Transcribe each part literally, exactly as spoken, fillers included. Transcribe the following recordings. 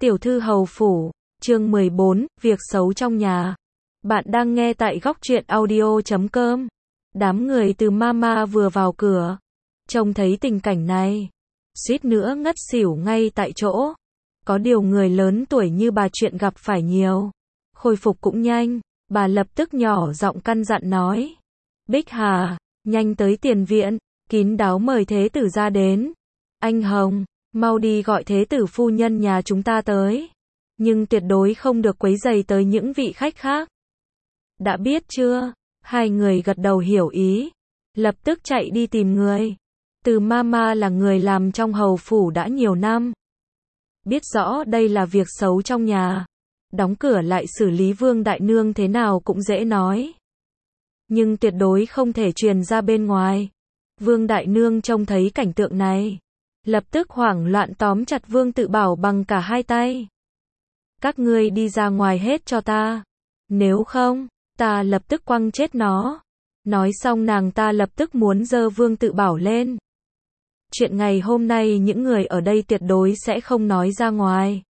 Tiểu thư hầu phủ, chương mười bốn, việc xấu trong nhà. Bạn đang nghe tại góc truyện audio chấm com. Đám người từ Mama vừa vào cửa, trông thấy tình cảnh này, suýt nữa ngất xỉu ngay tại chỗ. Có điều người lớn tuổi như bà chuyện gặp phải nhiều, khôi phục cũng nhanh. Bà lập tức nhỏ giọng căn dặn nói: Bích Hà, nhanh tới tiền viện, kín đáo mời thế tử ra đến. Anh Hồng, mau đi gọi thế tử phu nhân nhà chúng ta tới, nhưng tuyệt đối không được quấy rầy tới những vị khách khác. Đã biết chưa? Hai người gật đầu hiểu ý, lập tức chạy đi tìm người. Từ Mama là người làm trong hầu phủ đã nhiều năm, biết rõ đây là việc xấu trong nhà, đóng cửa lại xử lý Vương Đại Nương thế nào cũng dễ nói, nhưng tuyệt đối không thể truyền ra bên ngoài. Vương Đại Nương trông thấy cảnh tượng này, lập tức hoảng loạn tóm chặt Vương Tự Bảo bằng cả hai tay. Các ngươi đi ra ngoài hết cho ta, nếu không, ta lập tức quăng chết nó. Nói xong nàng ta lập tức muốn giơ Vương Tự Bảo lên. Chuyện ngày hôm nay những người ở đây tuyệt đối sẽ không nói ra ngoài.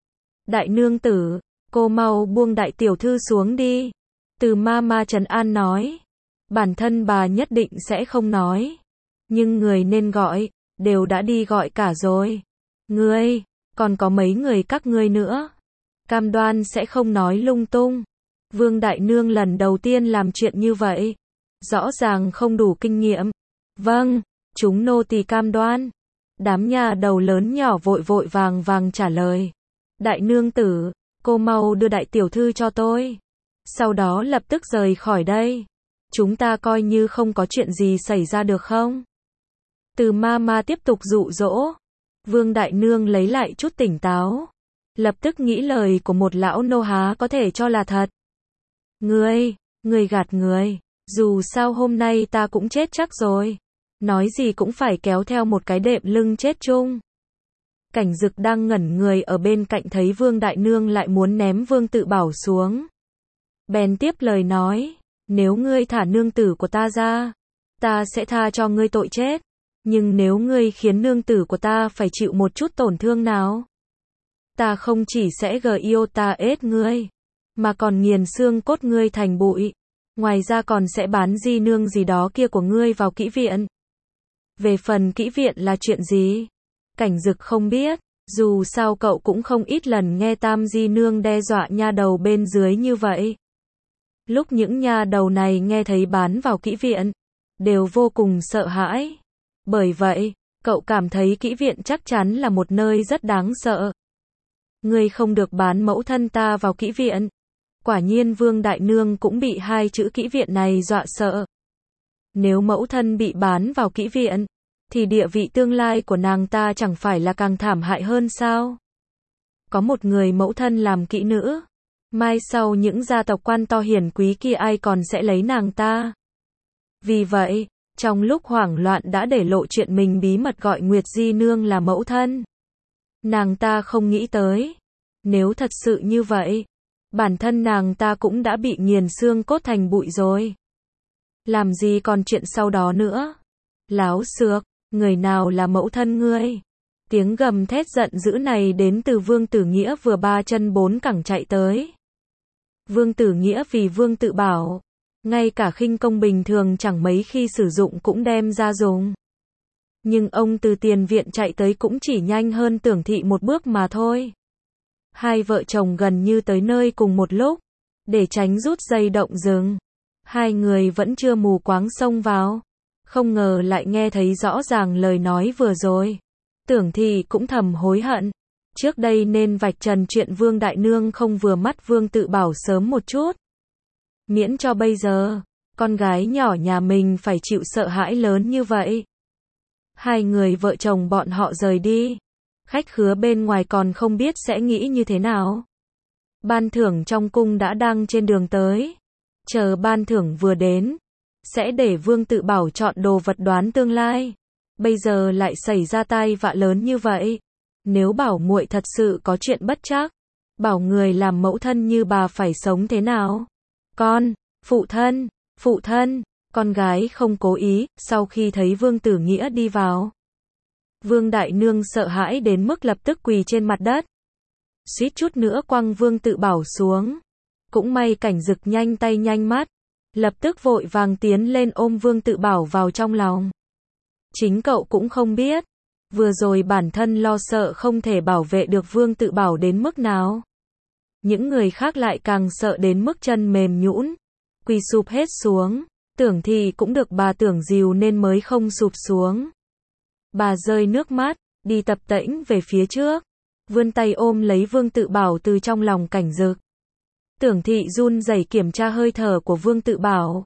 Đại nương tử, cô mau buông đại tiểu thư xuống đi. Từ Mama trấn an nói. Bản thân bà nhất định sẽ không nói, nhưng người nên gọi, đều đã đi gọi cả rồi. Ngươi, còn có mấy người các ngươi nữa. Cam đoan sẽ không nói lung tung. Vương Đại Nương lần đầu tiên làm chuyện như vậy, rõ ràng không đủ kinh nghiệm. Vâng, chúng nô tỳ cam đoan. Đám nhà đầu lớn nhỏ vội vội vàng vàng trả lời. Đại nương tử, cô mau đưa đại tiểu thư cho tôi, sau đó lập tức rời khỏi đây. Chúng ta coi như không có chuyện gì xảy ra được không? Từ Mama tiếp tục dụ dỗ. Vương Đại Nương lấy lại chút tỉnh táo, lập tức nghĩ lời của một lão nô há có thể cho là thật. Ngươi, ngươi gạt người, dù sao hôm nay ta cũng chết chắc rồi. Nói gì cũng phải kéo theo một cái đệm lưng chết chung. Cảnh Dực đang ngẩn người ở bên cạnh thấy Vương Đại Nương lại muốn ném Vương Tự Bảo xuống, bèn tiếp lời nói: Nếu ngươi thả nương tử của ta ra, ta sẽ tha cho ngươi tội chết. Nhưng nếu ngươi khiến nương tử của ta phải chịu một chút tổn thương nào, ta không chỉ sẽ gờ yêu ta ết ngươi, mà còn nghiền xương cốt ngươi thành bụi. Ngoài ra còn sẽ bán di nương gì đó kia của ngươi vào kỹ viện. Về phần kỹ viện là chuyện gì, Cảnh Dực không biết, dù sao cậu cũng không ít lần nghe Tam di nương đe dọa nha đầu bên dưới như vậy. Lúc những nha đầu này nghe thấy bán vào kỹ viện, đều vô cùng sợ hãi. Bởi vậy, cậu cảm thấy kỹ viện chắc chắn là một nơi rất đáng sợ. Ngươi không được bán mẫu thân ta vào kỹ viện. Quả nhiên Vương Đại Nương cũng bị hai chữ kỹ viện này dọa sợ. Nếu mẫu thân bị bán vào kỹ viện, thì địa vị tương lai của nàng ta chẳng phải là càng thảm hại hơn sao? Có một người mẫu thân làm kỹ nữ, mai sau những gia tộc quan to hiển quý kia ai còn sẽ lấy nàng ta? Vì vậy, trong lúc hoảng loạn đã để lộ chuyện mình bí mật gọi Nguyệt Di Nương là mẫu thân. Nàng ta không nghĩ tới, nếu thật sự như vậy, bản thân nàng ta cũng đã bị nghiền xương cốt thành bụi rồi. Làm gì còn chuyện sau đó nữa? Láo xược, người nào là mẫu thân ngươi? Tiếng gầm thét giận dữ này đến từ Vương Tử Nghĩa vừa ba chân bốn cẳng chạy tới. Vương Tử Nghĩa vì Vương Tự Bảo, ngay cả khinh công bình thường chẳng mấy khi sử dụng cũng đem ra dùng. Nhưng ông từ tiền viện chạy tới cũng chỉ nhanh hơn Tưởng Thị một bước mà thôi. Hai vợ chồng gần như tới nơi cùng một lúc, để tránh rút dây động rừng. Hai người vẫn chưa mù quáng xông vào, không ngờ lại nghe thấy rõ ràng lời nói vừa rồi. Tưởng Thị cũng thầm hối hận, trước đây nên vạch trần chuyện Vương Đại Nương không vừa mắt Vương Tự Bảo sớm một chút, miễn cho bây giờ con gái nhỏ nhà mình phải chịu sợ hãi lớn như vậy. Hai người vợ chồng bọn họ rời đi, khách khứa bên ngoài còn không biết sẽ nghĩ như thế nào. Ban thưởng trong cung đã đang trên đường tới, chờ ban thưởng vừa đến, sẽ để Vương Tự Bảo chọn đồ vật đoán tương lai. Bây giờ lại xảy ra tai vạ lớn như vậy, nếu bảo muội thật sự có chuyện bất trắc, bảo người làm mẫu thân như bà phải sống thế nào? Con, phụ thân, phụ thân, con gái không cố ý. Sau khi thấy Vương Tử Nghĩa đi vào, Vương Đại Nương sợ hãi đến mức lập tức quỳ trên mặt đất. suýt chút nữa quăng Vương Tự Bảo xuống. Cũng may Cảnh Dực nhanh tay nhanh mắt, lập tức vội vàng tiến lên ôm Vương Tự Bảo vào trong lòng. Chính cậu cũng không biết, vừa rồi bản thân lo sợ không thể bảo vệ được Vương Tự Bảo đến mức nào. Những người khác lại càng sợ đến mức chân mềm nhũn, quỳ sụp hết xuống. Tưởng Thị cũng được bà Tưởng dìu nên mới không sụp xuống. Bà rơi nước mắt, đi tập tễnh về phía trước, vươn tay ôm lấy Vương Tự Bảo từ trong lòng Cảnh Dực. Tưởng Thị run rẩy kiểm tra hơi thở của Vương Tự Bảo.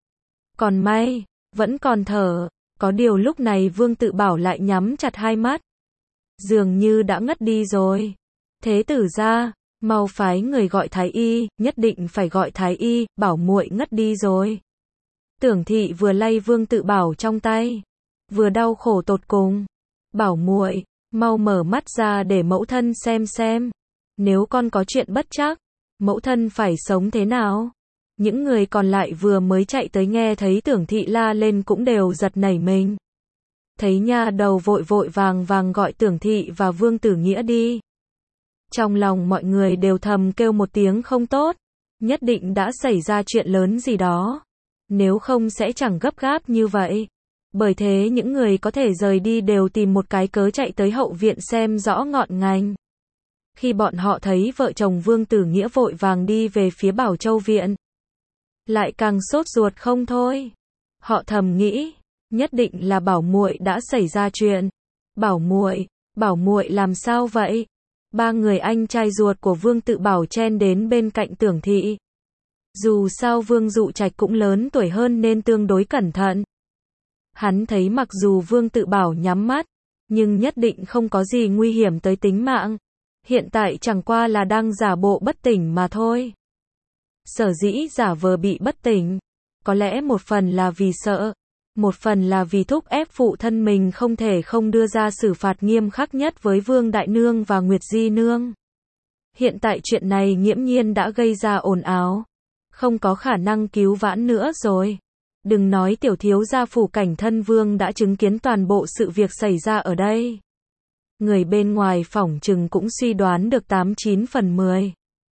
Còn may, vẫn còn thở, có điều lúc này Vương Tự Bảo lại nhắm chặt hai mắt. Dường như đã ngất đi rồi. Thế tử gia, mau phái người gọi thái y, nhất định phải gọi thái y, bảo muội ngất đi rồi. Tưởng Thị vừa lay Vương Tự Bảo trong tay, vừa đau khổ tột cùng. Bảo muội, mau mở mắt ra để mẫu thân xem xem. Nếu con có chuyện bất trắc, mẫu thân phải sống thế nào? Những người còn lại vừa mới chạy tới nghe thấy Tưởng Thị la lên cũng đều giật nảy mình. Thấy nha đầu vội vội vàng vàng gọi Tưởng Thị và Vương Tử Nghĩa đi. Trong lòng mọi người đều thầm kêu một tiếng không tốt, nhất định đã xảy ra chuyện lớn gì đó. Nếu không sẽ chẳng gấp gáp như vậy. Bởi thế những người có thể rời đi đều tìm một cái cớ chạy tới hậu viện xem rõ ngọn ngành. Khi bọn họ thấy vợ chồng Vương Tử Nghĩa vội vàng đi về phía Bảo Châu viện, lại càng sốt ruột không thôi. Họ thầm nghĩ, nhất định là Bảo muội đã xảy ra chuyện. Bảo muội, Bảo muội làm sao vậy? Ba người anh trai ruột của Vương Tự Bảo chen đến bên cạnh Tưởng Thị. Dù sao Vương Dụ Trạch cũng lớn tuổi hơn nên tương đối cẩn thận. Hắn thấy mặc dù Vương Tự Bảo nhắm mắt, nhưng nhất định không có gì nguy hiểm tới tính mạng. Hiện tại chẳng qua là đang giả bộ bất tỉnh mà thôi. Sở dĩ giả vờ bị bất tỉnh, có lẽ một phần là vì sợ, một phần là vì thúc ép phụ thân mình không thể không đưa ra xử phạt nghiêm khắc nhất với Vương Đại Nương và Nguyệt Di Nương. Hiện tại chuyện này nghiễm nhiên đã gây ra ồn ào, không có khả năng cứu vãn nữa rồi. Đừng nói tiểu thiếu gia phủ Cảnh Thân Vương đã chứng kiến toàn bộ sự việc xảy ra ở đây. Người bên ngoài phỏng chừng cũng suy đoán được tám chín phần mười.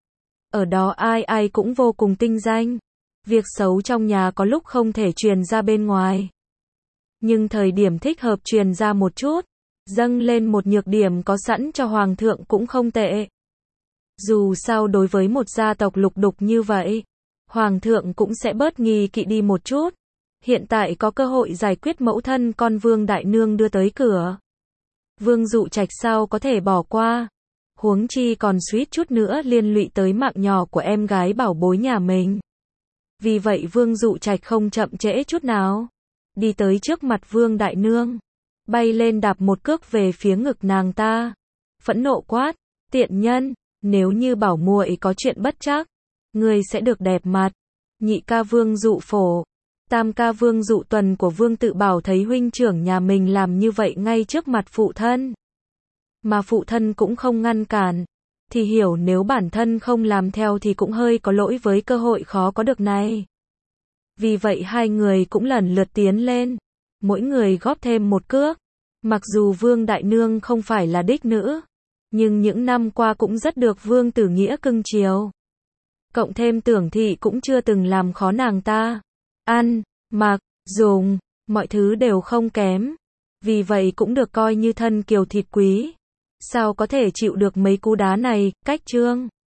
Ở đó ai ai cũng vô cùng tinh danh. Việc xấu trong nhà có lúc không thể truyền ra bên ngoài. Nhưng thời điểm thích hợp truyền ra một chút, dâng lên một nhược điểm có sẵn cho Hoàng thượng cũng không tệ. Dù sao đối với một gia tộc lục đục như vậy, Hoàng thượng cũng sẽ bớt nghi kỵ đi một chút. Hiện tại có cơ hội giải quyết mẫu thân con Vương Đại Nương đưa tới cửa. Vương Dụ Trạch sao có thể bỏ qua. Huống chi còn suýt chút nữa liên lụy tới mạng nhỏ của em gái bảo bối nhà mình. Vì vậy Vương Dụ Trạch không chậm trễ chút nào, đi tới trước mặt Vương Đại Nương, bay lên đạp một cước về phía ngực nàng ta, phẫn nộ quát, tiện nhân, nếu như bảo muội có chuyện bất trắc, ngươi sẽ được đẹp mặt. Nhị ca Vương Dụ Phổ, tam ca Vương Dụ Tuần của Vương Tự Bảo thấy huynh trưởng nhà mình làm như vậy ngay trước mặt phụ thân, mà phụ thân cũng không ngăn cản, thì hiểu nếu bản thân không làm theo thì cũng hơi có lỗi với cơ hội khó có được này. Vì vậy hai người cũng lần lượt tiến lên, mỗi người góp thêm một cước. Mặc dù Vương Đại Nương không phải là đích nữ, nhưng những năm qua cũng rất được Vương Tử Nghĩa cưng chiều. Cộng thêm Tưởng Thị cũng chưa từng làm khó nàng ta. Ăn, mặc, dùng, mọi thứ đều không kém. Vì vậy cũng được coi như thân kiều thịt quý. Sao có thể chịu được mấy cú đá này, cách trương.